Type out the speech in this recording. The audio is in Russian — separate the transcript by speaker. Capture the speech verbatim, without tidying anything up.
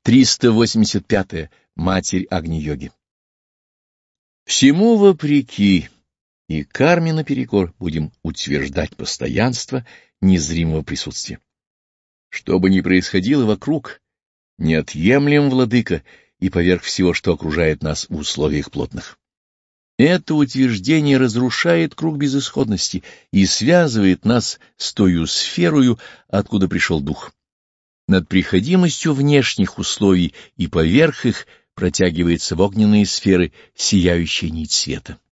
Speaker 1: триста восемьдесят пятое. Матерь Агни-йоги. Всему вопреки и карме наперекор будем утверждать постоянство незримого присутствия. Что бы ни происходило вокруг, неотъемлем, владыка, и поверх всего, что окружает нас в условиях плотных. Это утверждение разрушает круг безысходности и связывает нас с тою сферою, откуда пришел дух. Над приходимостью внешних условий и поверх их протягивается в огненные сферы сияющая нить света.